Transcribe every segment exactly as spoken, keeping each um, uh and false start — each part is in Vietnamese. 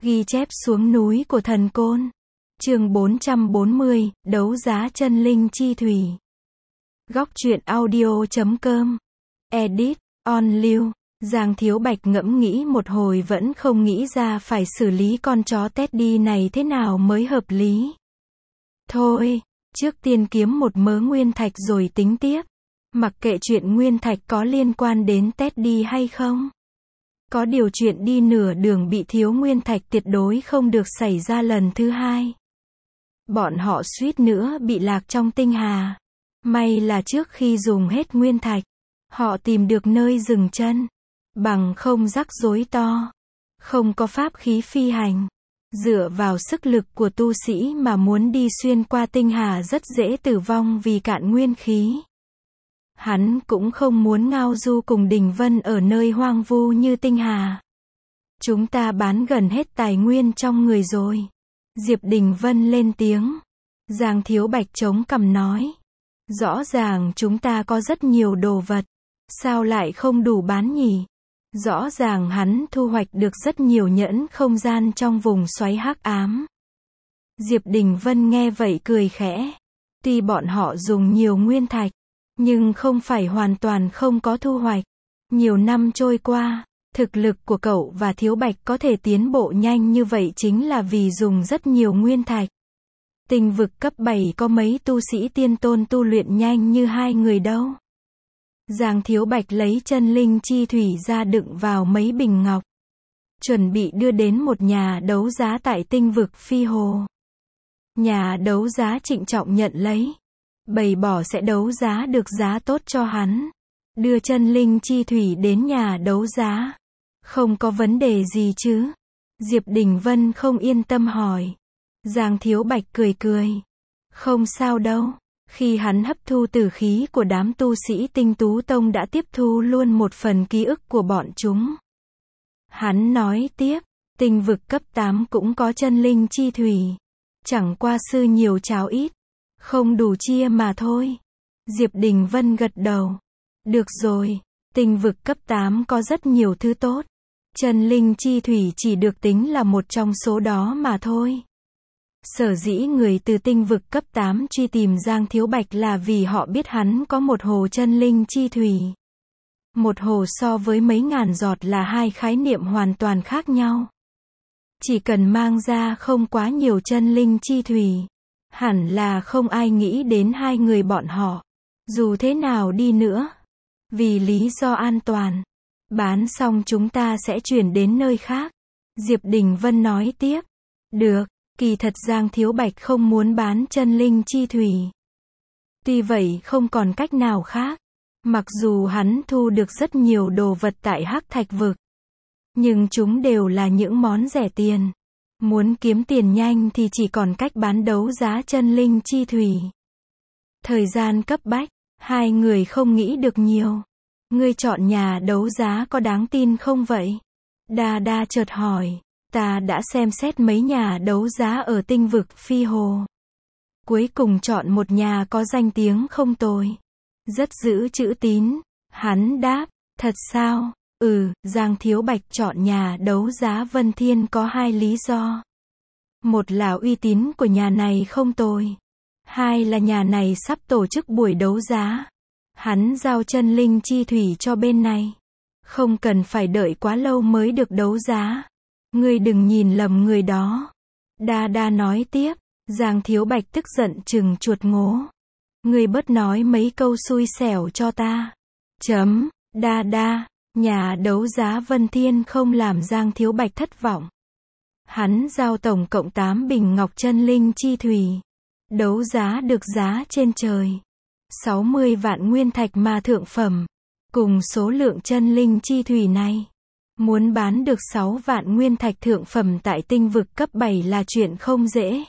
Ghi chép xuống núi của thần côn. Chương bốn trăm bốn mươi, đấu giá chân linh chi thủy. Góc truyện audio chấm com. Edit, on lưu. Giang Thiếu Bạch ngẫm nghĩ một hồi vẫn không nghĩ ra phải xử lý con chó Teddy này thế nào mới hợp lý. Thôi, trước tiên kiếm một mớ nguyên thạch rồi tính tiếp. Mặc kệ chuyện nguyên thạch có liên quan đến Teddy hay không. Có điều chuyện đi nửa đường bị thiếu nguyên thạch tuyệt đối không được xảy ra lần thứ hai. Bọn họ suýt nữa bị lạc trong tinh hà. May là trước khi dùng hết nguyên thạch, họ tìm được nơi dừng chân. Bằng không rắc rối to. Không có pháp khí phi hành. Dựa vào sức lực của tu sĩ mà muốn đi xuyên qua tinh hà rất dễ tử vong vì cạn nguyên khí. Hắn cũng không muốn ngao du cùng Đình Vân ở nơi hoang vu như tinh hà. Chúng ta bán gần hết tài nguyên trong người rồi. Diệp Đình Vân lên tiếng. Giang Thiếu Bạch chống cằm nói. Rõ ràng chúng ta có rất nhiều đồ vật. Sao lại không đủ bán nhỉ? Rõ ràng hắn thu hoạch được rất nhiều nhẫn không gian trong vùng xoáy hắc ám. Diệp Đình Vân nghe vậy cười khẽ. Tuy bọn họ dùng nhiều nguyên thạch, nhưng không phải hoàn toàn không có thu hoạch. Nhiều năm trôi qua, thực lực của cậu và Thiếu Bạch có thể tiến bộ nhanh như vậy chính là vì dùng rất nhiều nguyên thạch. Tinh vực cấp bảy có mấy tu sĩ tiên tôn tu luyện nhanh như hai người đâu. Giang Thiếu Bạch lấy chân linh chi thủy ra đựng vào mấy bình ngọc. Chuẩn bị đưa đến một nhà đấu giá tại tinh vực Phi Hồ. Nhà đấu giá trịnh trọng nhận lấy. Bày bỏ sẽ đấu giá được giá tốt cho hắn. Đưa chân linh chi thủy đến nhà đấu giá. Không có vấn đề gì chứ? Diệp Đình Vân không yên tâm hỏi. Giang Thiếu Bạch cười cười. Không sao đâu. Khi hắn hấp thu tử khí của đám tu sĩ Tinh Tú Tông đã tiếp thu luôn một phần ký ức của bọn chúng. Hắn nói tiếp, tinh vực cấp tám cũng có chân linh chi thủy. Chẳng qua sư nhiều cháo ít. Không đủ chia mà thôi. Diệp Đình Vân gật đầu. Được rồi, tinh vực cấp tám có rất nhiều thứ tốt. Chân linh chi thủy chỉ được tính là một trong số đó mà thôi. Sở dĩ người từ tinh vực cấp tám truy tìm Giang Thiếu Bạch là vì họ biết hắn có một hồ chân linh chi thủy. Một hồ so với mấy ngàn giọt là hai khái niệm hoàn toàn khác nhau. Chỉ cần mang ra không quá nhiều chân linh chi thủy, hẳn là không ai nghĩ đến hai người bọn họ. Dù thế nào đi nữa, vì lý do an toàn, bán xong chúng ta sẽ chuyển đến nơi khác. Diệp Đình Vân nói tiếp. Được. Kỳ thật Giang Thiếu Bạch không muốn bán chân linh chi thủy. Tuy vậy không còn cách nào khác. Mặc dù hắn thu được rất nhiều đồ vật tại Hắc Thạch Vực, nhưng chúng đều là những món rẻ tiền. Muốn kiếm tiền nhanh thì chỉ còn cách bán đấu giá chân linh chi thủy. Thời gian cấp bách, hai người không nghĩ được nhiều. Ngươi chọn nhà đấu giá có đáng tin không vậy? Đa Đa chợt hỏi. Ta đã xem xét mấy nhà đấu giá ở tinh vực Phi Hồ. Cuối cùng chọn một nhà có danh tiếng không tồi. Rất giữ chữ tín. Hắn đáp, thật sao? Ừ, Giang Thiếu Bạch chọn nhà đấu giá Vân Thiên có hai lý do. Một là uy tín của nhà này không tồi. Hai là nhà này sắp tổ chức buổi đấu giá. Hắn giao chân linh chi thủy cho bên này. Không cần phải đợi quá lâu mới được đấu giá. Ngươi đừng nhìn lầm người đó. Đa Đa nói tiếp. Giang Thiếu Bạch tức giận chừng chuột ngố. Ngươi bớt nói mấy câu xui xẻo cho ta. Chấm. Đa Đa. Nhà đấu giá Vân Thiên không làm Giang Thiếu Bạch thất vọng. Hắn giao tổng cộng tám bình ngọc chân linh chi thủy. Đấu giá được giá trên trời. sáu mươi vạn nguyên thạch mà thượng phẩm. Cùng số lượng chân linh chi thủy này. Muốn bán được sáu vạn nguyên thạch thượng phẩm tại tinh vực cấp bảy là chuyện không dễ.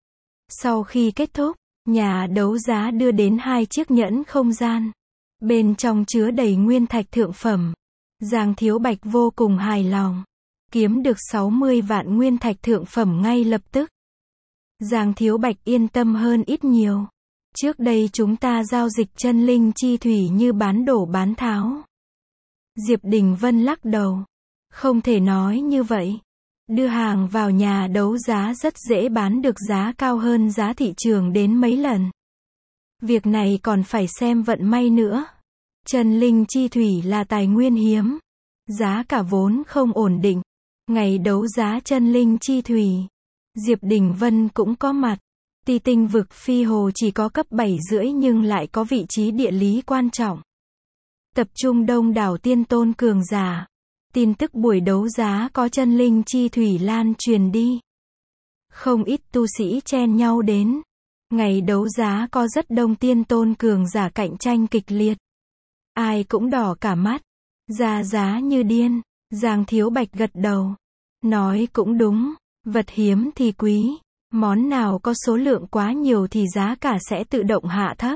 Sau khi kết thúc, nhà đấu giá đưa đến hai chiếc nhẫn không gian. Bên trong chứa đầy nguyên thạch thượng phẩm. Giang Thiếu Bạch vô cùng hài lòng. Kiếm được sáu mươi vạn nguyên thạch thượng phẩm ngay lập tức. Giang Thiếu Bạch yên tâm hơn ít nhiều. Trước đây chúng ta giao dịch chân linh chi thủy như bán đổ bán tháo. Diệp Đình Vân lắc đầu. Không thể nói như vậy. Đưa hàng vào nhà đấu giá rất dễ bán được giá cao hơn giá thị trường đến mấy lần. Việc này còn phải xem vận may nữa. Chân linh chi thủy là tài nguyên hiếm. Giá cả vốn không ổn định. Ngày đấu giá chân linh chi thủy, Diệp Đình Vân cũng có mặt. Tuy tinh vực Phi Hồ chỉ có cấp bảy rưỡi nhưng lại có vị trí địa lý quan trọng. Tập trung đông đảo tiên tôn cường giả. Tin tức buổi đấu giá có chân linh chi thủy lan truyền đi. Không ít tu sĩ chen nhau đến. Ngày đấu giá có rất đông tiên tôn cường giả cạnh tranh kịch liệt. Ai cũng đỏ cả mắt. Ra giá như điên. Giang Thiếu Bạch gật đầu. Nói cũng đúng. Vật hiếm thì quý. Món nào có số lượng quá nhiều thì giá cả sẽ tự động hạ thấp.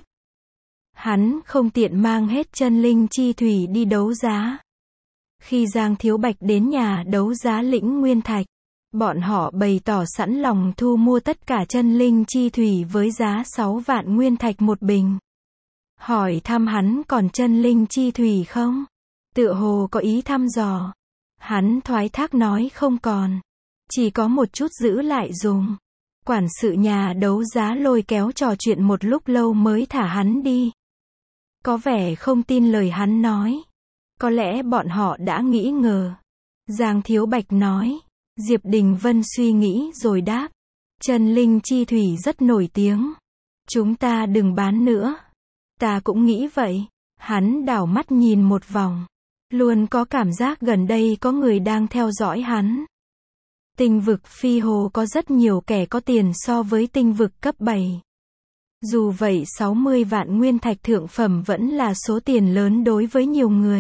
Hắn không tiện mang hết chân linh chi thủy đi đấu giá. Khi Giang Thiếu Bạch đến nhà đấu giá Lĩnh Nguyên Thạch, bọn họ bày tỏ sẵn lòng thu mua tất cả chân linh chi thủy với giá sáu vạn nguyên thạch một bình. Hỏi thăm hắn còn chân linh chi thủy không? Tựa hồ có ý thăm dò. Hắn thoái thác nói không còn. Chỉ có một chút giữ lại dùng. Quản sự nhà đấu giá lôi kéo trò chuyện một lúc lâu mới thả hắn đi. Có vẻ không tin lời hắn nói. Có lẽ bọn họ đã nghĩ ngờ. Giang Thiếu Bạch nói. Diệp Đình Vân suy nghĩ rồi đáp. Chân linh chi thủy rất nổi tiếng. Chúng ta đừng bán nữa. Ta cũng nghĩ vậy. Hắn đảo mắt nhìn một vòng. Luôn có cảm giác gần đây có người đang theo dõi hắn. Tinh vực Phi Hồ có rất nhiều kẻ có tiền so với tinh vực cấp bảy. Dù vậy sáu mươi vạn nguyên thạch thượng phẩm vẫn là số tiền lớn đối với nhiều người.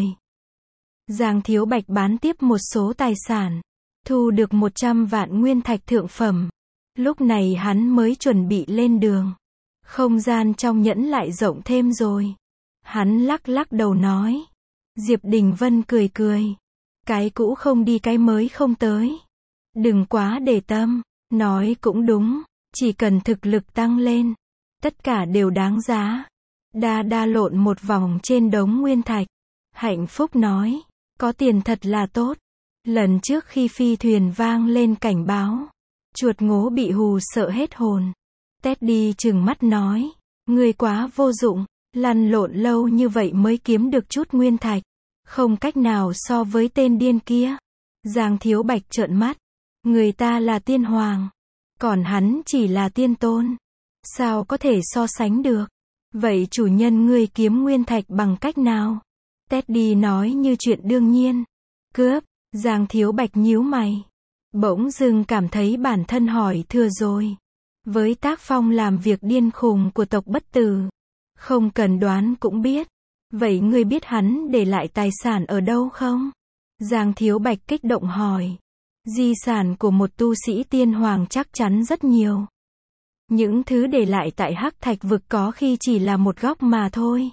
Giang Thiếu Bạch bán tiếp một số tài sản, thu được một trăm vạn nguyên thạch thượng phẩm. Lúc này hắn mới chuẩn bị lên đường. Không gian trong nhẫn lại rộng thêm rồi. Hắn lắc lắc đầu nói. Diệp Đình Vân cười cười. Cái cũ không đi cái mới không tới. Đừng quá để tâm. Nói cũng đúng. Chỉ cần thực lực tăng lên. Tất cả đều đáng giá. Đa đa lộn một vòng trên đống nguyên thạch. Hạnh phúc nói. Có tiền thật là tốt. Lần trước khi phi thuyền vang lên cảnh báo. Chuột ngố bị hù sợ hết hồn. Teddy trừng mắt nói. Ngươi quá vô dụng. Lăn lộn lâu như vậy mới kiếm được chút nguyên thạch. Không cách nào so với tên điên kia. Giang Thiếu Bạch trợn mắt. Người ta là tiên hoàng. Còn hắn chỉ là tiên tôn. Sao có thể so sánh được? Vậy chủ nhân ngươi kiếm nguyên thạch bằng cách nào? Teddy nói như chuyện đương nhiên. Cướp. Giang Thiếu Bạch nhíu mày. Bỗng dưng cảm thấy bản thân hỏi thừa rồi. Với tác phong làm việc điên khùng của tộc Bất Tử. Không cần đoán cũng biết. Vậy ngươi biết hắn để lại tài sản ở đâu không? Giang Thiếu Bạch kích động hỏi. Di sản của một tu sĩ tiên hoàng chắc chắn rất nhiều. Những thứ để lại tại Hắc Thạch vực có khi chỉ là một góc mà thôi.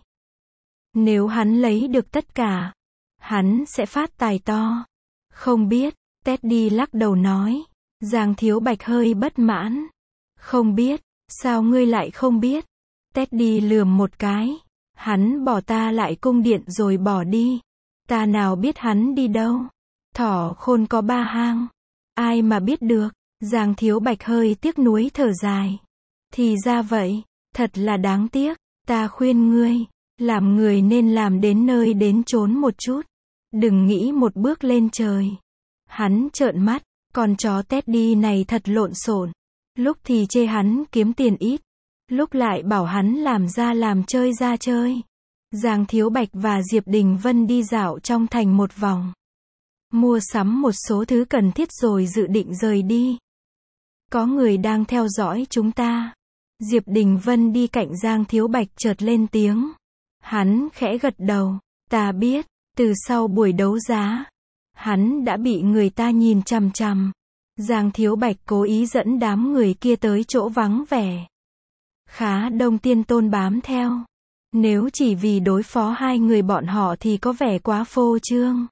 Nếu hắn lấy được tất cả, hắn sẽ phát tài to. Không biết, Teddy lắc đầu nói. Giang Thiếu Bạch hơi bất mãn. Không biết, sao ngươi lại không biết? Teddy lườm một cái. Hắn bỏ ta lại cung điện rồi bỏ đi. Ta nào biết hắn đi đâu? Thỏ khôn có ba hang. Ai mà biết được? Giang Thiếu Bạch hơi tiếc nuối thở dài. Thì ra vậy, thật là đáng tiếc. Ta khuyên ngươi, làm người nên làm đến nơi đến chốn một chút. Đừng nghĩ một bước lên trời. Hắn trợn mắt, con chó Teddy này thật lộn xộn. Lúc thì chê hắn kiếm tiền ít. Lúc lại bảo hắn làm ra làm chơi ra chơi. Giang Thiếu Bạch và Diệp Đình Vân đi dạo trong thành một vòng. Mua sắm một số thứ cần thiết rồi dự định rời đi. Có người đang theo dõi chúng ta. Diệp Đình Vân đi cạnh Giang Thiếu Bạch chợt lên tiếng. Hắn khẽ gật đầu. Ta biết, từ sau buổi đấu giá, hắn đã bị người ta nhìn chằm chằm. Giang Thiếu Bạch cố ý dẫn đám người kia tới chỗ vắng vẻ. Khá đông tiên tôn bám theo. Nếu chỉ vì đối phó hai người bọn họ thì có vẻ quá phô trương.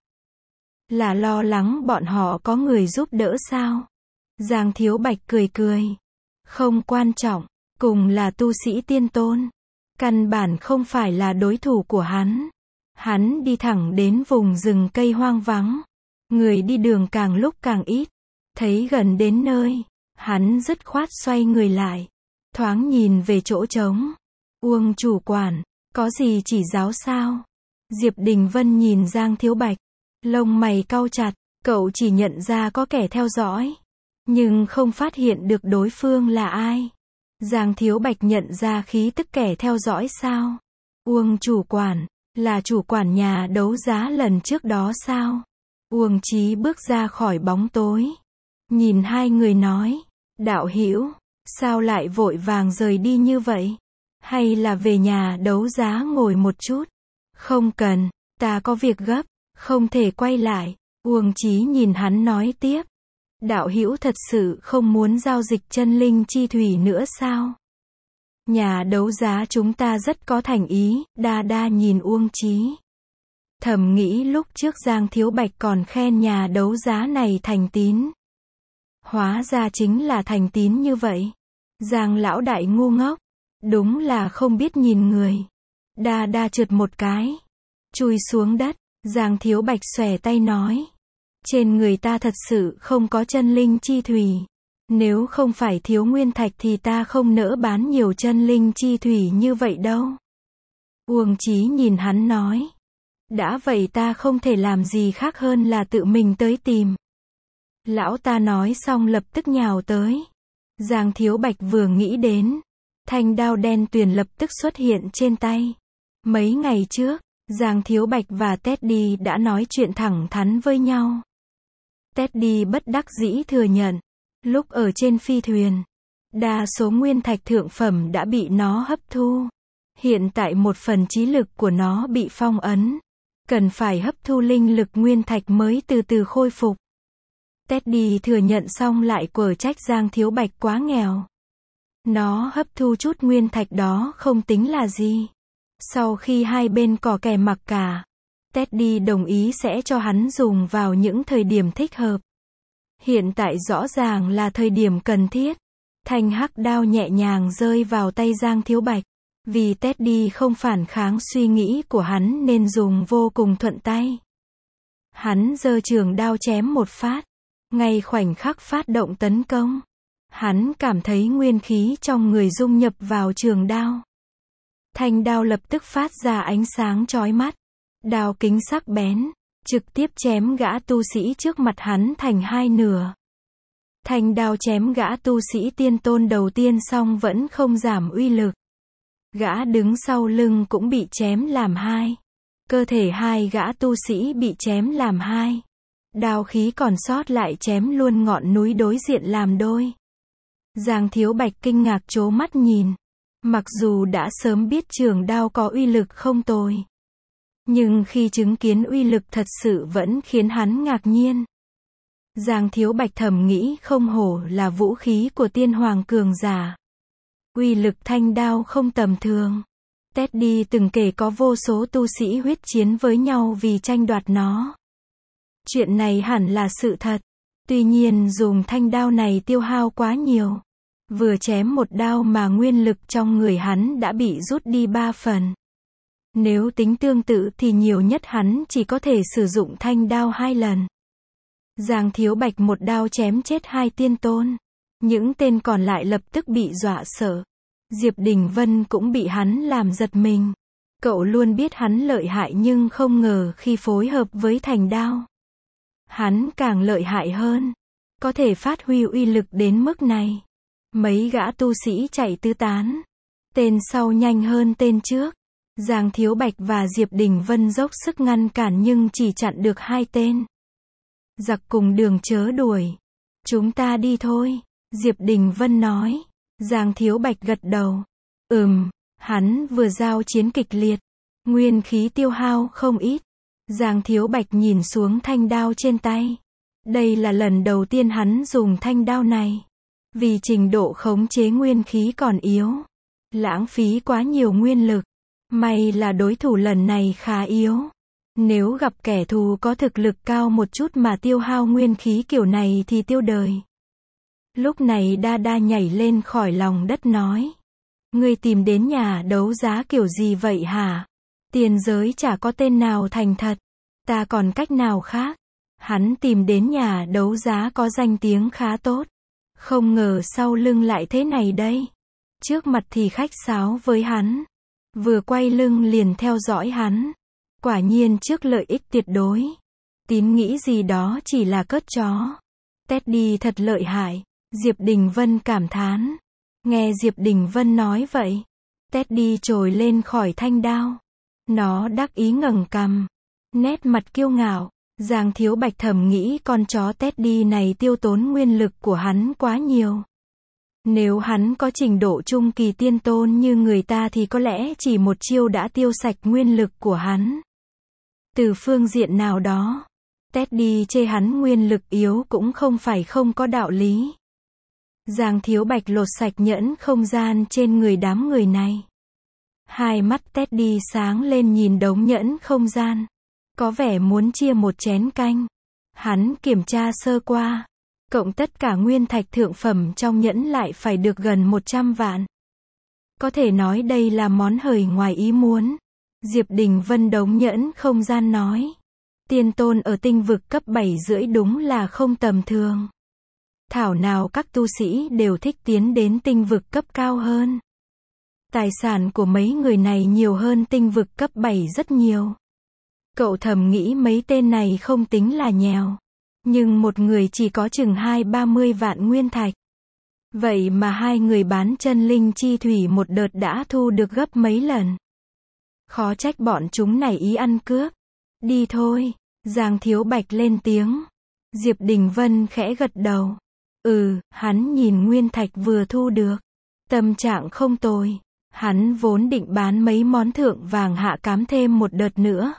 Là lo lắng bọn họ có người giúp đỡ sao? Giang Thiếu Bạch cười cười. Không quan trọng, cùng là tu sĩ tiên tôn. Căn bản không phải là đối thủ của hắn. Hắn đi thẳng đến vùng rừng cây hoang vắng. Người đi đường càng lúc càng ít. Thấy gần đến nơi, hắn dứt khoát xoay người lại, thoáng nhìn về chỗ trống. Uông chủ quản, có gì chỉ giáo sao? Diệp Đình Vân nhìn Giang Thiếu Bạch, lông mày cau chặt, cậu chỉ nhận ra có kẻ theo dõi, nhưng không phát hiện được đối phương là ai. Giang Thiếu Bạch nhận ra khí tức kẻ theo dõi sao? Uông chủ quản, là chủ quản nhà đấu giá lần trước đó sao? Uông Chí bước ra khỏi bóng tối, nhìn hai người nói, đạo hữu, sao lại vội vàng rời đi như vậy? Hay là về nhà đấu giá ngồi một chút? Không cần, ta có việc gấp, không thể quay lại. Uông Chí nhìn hắn nói tiếp, đạo hữu thật sự không muốn giao dịch chân linh chi thủy nữa sao? Nhà đấu giá chúng ta rất có thành ý. Đa Đa nhìn Uông Chí, thầm nghĩ lúc trước Giang Thiếu Bạch còn khen nhà đấu giá này thành tín. Hóa ra chính là thành tín như vậy. Giang lão đại ngu ngốc, đúng là không biết nhìn người. Đa Đa trượt một cái, chui xuống đất. Giang Thiếu Bạch xòe tay nói, trên người ta thật sự không có chân linh chi thủy. Nếu không phải thiếu nguyên thạch thì ta không nỡ bán nhiều chân linh chi thủy như vậy đâu. Uông Chí nhìn hắn nói, đã vậy ta không thể làm gì khác hơn là tự mình tới tìm. Lão ta nói xong lập tức nhào tới. Giang Thiếu Bạch vừa nghĩ đến, thanh đao đen tuyền lập tức xuất hiện trên tay. Mấy ngày trước, Giang Thiếu Bạch và Teddy đã nói chuyện thẳng thắn với nhau. Teddy bất đắc dĩ thừa nhận, lúc ở trên phi thuyền, đa số nguyên thạch thượng phẩm đã bị nó hấp thu. Hiện tại một phần trí lực của nó bị phong ấn, cần phải hấp thu linh lực nguyên thạch mới từ từ khôi phục. Teddy thừa nhận xong lại quở trách Giang Thiếu Bạch quá nghèo. Nó hấp thu chút nguyên thạch đó không tính là gì. Sau khi hai bên cò kè mặc cả, Teddy đồng ý sẽ cho hắn dùng vào những thời điểm thích hợp. Hiện tại rõ ràng là thời điểm cần thiết. Thanh hắc đao nhẹ nhàng rơi vào tay Giang Thiếu Bạch. Vì Teddy không phản kháng suy nghĩ của hắn nên dùng vô cùng thuận tay. Hắn giơ trường đao chém một phát. Ngay khoảnh khắc phát động tấn công, hắn cảm thấy nguyên khí trong người dung nhập vào trường đao. Thanh đao lập tức phát ra ánh sáng chói mắt. Đao kính sắc bén, trực tiếp chém gã tu sĩ trước mặt hắn thành hai nửa. Thanh đao chém gã tu sĩ tiên tôn đầu tiên xong vẫn không giảm uy lực. Gã đứng sau lưng cũng bị chém làm hai. Cơ thể hai gã tu sĩ bị chém làm hai. Đao khí còn sót lại chém luôn ngọn núi đối diện làm đôi. Giang Thiếu Bạch kinh ngạc trố mắt nhìn. Mặc dù đã sớm biết trường đao có uy lực không tồi, nhưng khi chứng kiến uy lực thật sự vẫn khiến hắn ngạc nhiên. Giang Thiếu Bạch thầm nghĩ không hổ là vũ khí của tiên hoàng cường giả. Uy lực thanh đao không tầm thường. Teddy từng kể có vô số tu sĩ huyết chiến với nhau vì tranh đoạt nó. Chuyện này hẳn là sự thật. Tuy nhiên dùng thanh đao này tiêu hao quá nhiều. Vừa chém một đao mà nguyên lực trong người hắn đã bị rút đi ba phần. Nếu tính tương tự thì nhiều nhất hắn chỉ có thể sử dụng thanh đao hai lần. Giang Thiếu Bạch một đao chém chết hai tiên tôn. Những tên còn lại lập tức bị dọa sợ. Diệp Đình Vân cũng bị hắn làm giật mình. Cậu luôn biết hắn lợi hại nhưng không ngờ khi phối hợp với thành đao, hắn càng lợi hại hơn. Có thể phát huy uy lực đến mức này. Mấy gã tu sĩ chạy tứ tán. Tên sau nhanh hơn tên trước. Giang Thiếu Bạch và Diệp Đình Vân dốc sức ngăn cản nhưng chỉ chặn được hai tên. Giặc cùng đường chớ đuổi. Chúng ta đi thôi, Diệp Đình Vân nói. Giang Thiếu Bạch gật đầu. Ừm, hắn vừa giao chiến kịch liệt. Nguyên khí tiêu hao không ít. Giang Thiếu Bạch nhìn xuống thanh đao trên tay. Đây là lần đầu tiên hắn dùng thanh đao này. Vì trình độ khống chế nguyên khí còn yếu, lãng phí quá nhiều nguyên lực. May là đối thủ lần này khá yếu. Nếu gặp kẻ thù có thực lực cao một chút mà tiêu hao nguyên khí kiểu này thì tiêu đời. Lúc này Đa Đa nhảy lên khỏi lòng đất nói. Ngươi tìm đến nhà đấu giá kiểu gì vậy hả? Tiền giới chả có tên nào thành thật. Ta còn cách nào khác? Hắn tìm đến nhà đấu giá có danh tiếng khá tốt. Không ngờ sau lưng lại thế này đây. Trước mặt thì khách sáo với hắn. Vừa quay lưng liền theo dõi hắn. Quả nhiên trước lợi ích tuyệt đối. Tín nghĩ gì đó chỉ là cớt chó. Teddy thật lợi hại. Diệp Đình Vân cảm thán. Nghe Diệp Đình Vân nói vậy, Teddy trồi lên khỏi thanh đao. Nó đắc ý ngẩng cằm. Nét mặt kiêu ngạo. Giang Thiếu Bạch thầm nghĩ con chó Teddy này tiêu tốn nguyên lực của hắn quá nhiều. Nếu hắn có trình độ trung kỳ tiên tôn như người ta thì có lẽ chỉ một chiêu đã tiêu sạch nguyên lực của hắn. Từ phương diện nào đó, Teddy chê hắn nguyên lực yếu cũng không phải không có đạo lý. Giang Thiếu Bạch lột sạch nhẫn không gian trên người đám người này. Hai mắt Teddy sáng lên nhìn đống nhẫn không gian. Có vẻ muốn chia một chén canh. Hắn kiểm tra sơ qua. Cộng tất cả nguyên thạch thượng phẩm trong nhẫn lại phải được gần một trăm vạn. Có thể nói đây là món hời ngoài ý muốn. Diệp Đình Vân đống nhẫn không gian nói. Tiên tôn ở tinh vực cấp bảy rưỡi đúng là không tầm thường. Thảo nào các tu sĩ đều thích tiến đến tinh vực cấp cao hơn. Tài sản của mấy người này nhiều hơn tinh vực cấp bảy rất nhiều. Cậu thầm nghĩ mấy tên này không tính là nhèo. Nhưng một người chỉ có chừng hai ba mươi vạn nguyên thạch. Vậy mà hai người bán chân linh chi thủy một đợt đã thu được gấp mấy lần. Khó trách bọn chúng này ý ăn cướp. Đi thôi. Giang Thiếu Bạch lên tiếng. Diệp Đình Vân khẽ gật đầu. Ừ, hắn nhìn nguyên thạch vừa thu được. Tâm trạng không tồi. Hắn vốn định bán mấy món thượng vàng hạ cám thêm một đợt nữa.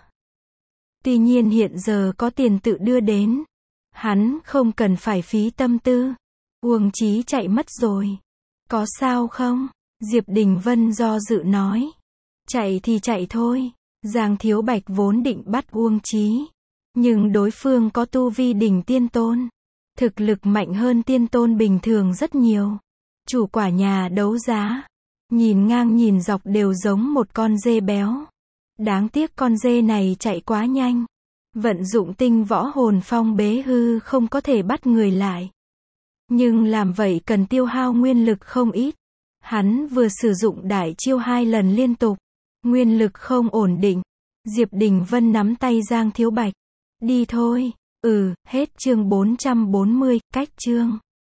Tuy nhiên hiện giờ có tiền tự đưa đến. Hắn không cần phải phí tâm tư. Uông Chí chạy mất rồi. Có sao không? Diệp Đình Vân do dự nói. Chạy thì chạy thôi. Giang Thiếu Bạch vốn định bắt Uông Chí. Nhưng đối phương có tu vi đỉnh tiên tôn. Thực lực mạnh hơn tiên tôn bình thường rất nhiều. Chủ quả nhà đấu giá. Nhìn ngang nhìn dọc đều giống một con dê béo. Đáng tiếc con dê này chạy quá nhanh. Vận dụng tinh võ hồn phong bế hư không có thể bắt người lại. Nhưng làm vậy cần tiêu hao nguyên lực không ít. Hắn vừa sử dụng đại chiêu hai lần liên tục. Nguyên lực không ổn định. Diệp Đình Vân nắm tay Giang Thiếu Bạch. Đi thôi. Ừ, hết chương bốn trăm bốn mươi, cách chương.